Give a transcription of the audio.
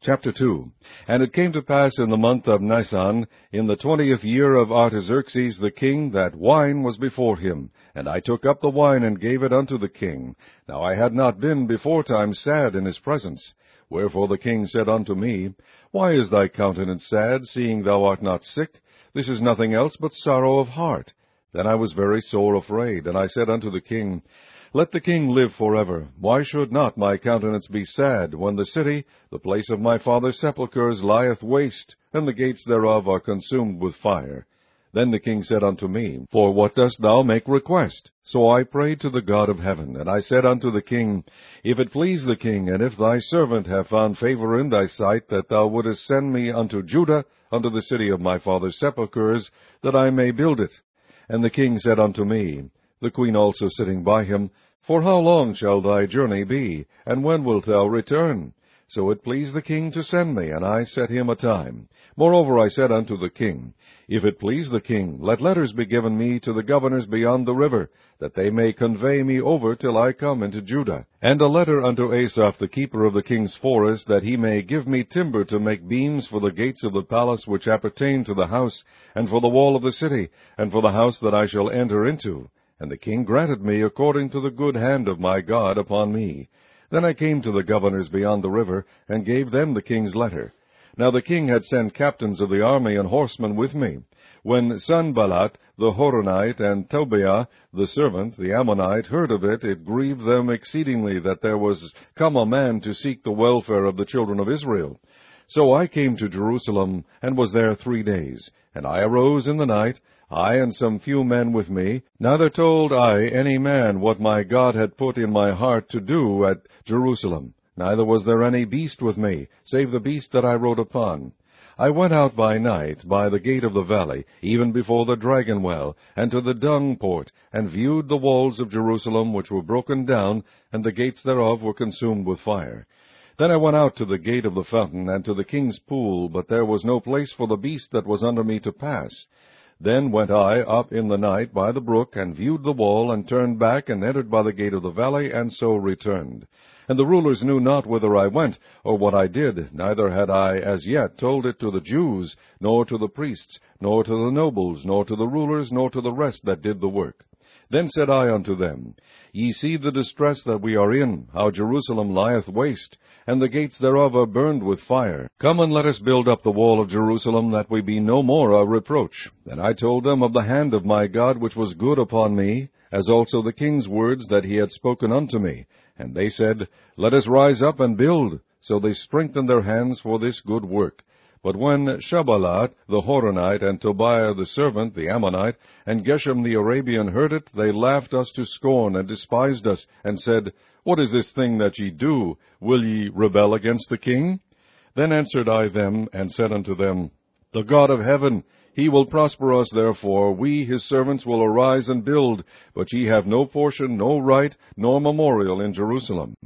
Chapter 2. And it came to pass in the month of Nisan, in the 20th year of Artaxerxes the king, that wine was before him. And I took up the wine, and gave it unto the king. Now I had not been beforetime sad in his presence. Wherefore the king said unto me, Why is thy countenance sad, seeing thou art not sick? This is nothing else but sorrow of heart. Then I was very sore afraid, and I said unto the king, Let the king live forever. Why should not my countenance be sad, when the city, the place of my father's sepulchres, lieth waste, and the gates thereof are consumed with fire? Then the king said unto me, For what dost thou make request? So I prayed to the God of heaven, and I said unto the king, If it please the king, and if thy servant have found favor in thy sight, that thou wouldest send me unto Judah, unto the city of my father's sepulchres, that I may build it. And the king said unto me, the queen also sitting by him, For how long shall thy journey be, and when wilt thou return? So it pleased the king to send me, and I set him a time. Moreover I said unto the king, If it please the king, let letters be given me to the governors beyond the river, that they may convey me over till I come into Judah. And a letter unto Asaph the keeper of the king's forest, that he may give me timber to make beams for the gates of the palace which appertain to the house, and for the wall of the city, and for the house that I shall enter into. And the king granted me according to the good hand of my God upon me. Then I came to the governors beyond the river, and gave them the king's letter. Now the king had sent captains of the army and horsemen with me. When Sanballat the Horonite, and Tobiah the servant, the Ammonite, heard of it, it grieved them exceedingly that there was come a man to seek the welfare of the children of Israel. So I came to Jerusalem, and was there 3 days. And I arose in the night, I and some few men with me. Neither told I any man what my God had put in my heart to do at Jerusalem. Neither was there any beast with me, save the beast that I rode upon. I went out by night by the gate of the valley, even before the dragon well, and to the dung port, and viewed the walls of Jerusalem, which were broken down, and the gates thereof were consumed with fire. Then I went out to the gate of the fountain, and to the king's pool, but there was no place for the beast that was under me to pass. Then went I up in the night by the brook, and viewed the wall, and turned back, and entered by the gate of the valley, and so returned. And the rulers knew not whither I went, or what I did, neither had I as yet told it to the Jews, nor to the priests, nor to the nobles, nor to the rulers, nor to the rest that did the work. Then said I unto them, Ye see the distress that we are in, how Jerusalem lieth waste, and the gates thereof are burned with fire. Come and let us build up the wall of Jerusalem, that we be no more a reproach. Then I told them of the hand of my God which was good upon me, as also the king's words that he had spoken unto me. And they said, Let us rise up and build. So they strengthened their hands for this good work. But when Sanballat the Horonite, and Tobiah the servant, the Ammonite, and Geshem the Arabian heard it, they laughed us to scorn, and despised us, and said, What is this thing that ye do? Will ye rebel against the king? Then answered I them, and said unto them, The God of heaven, he will prosper us, therefore we his servants will arise and build, but ye have no portion, no right, nor memorial in Jerusalem.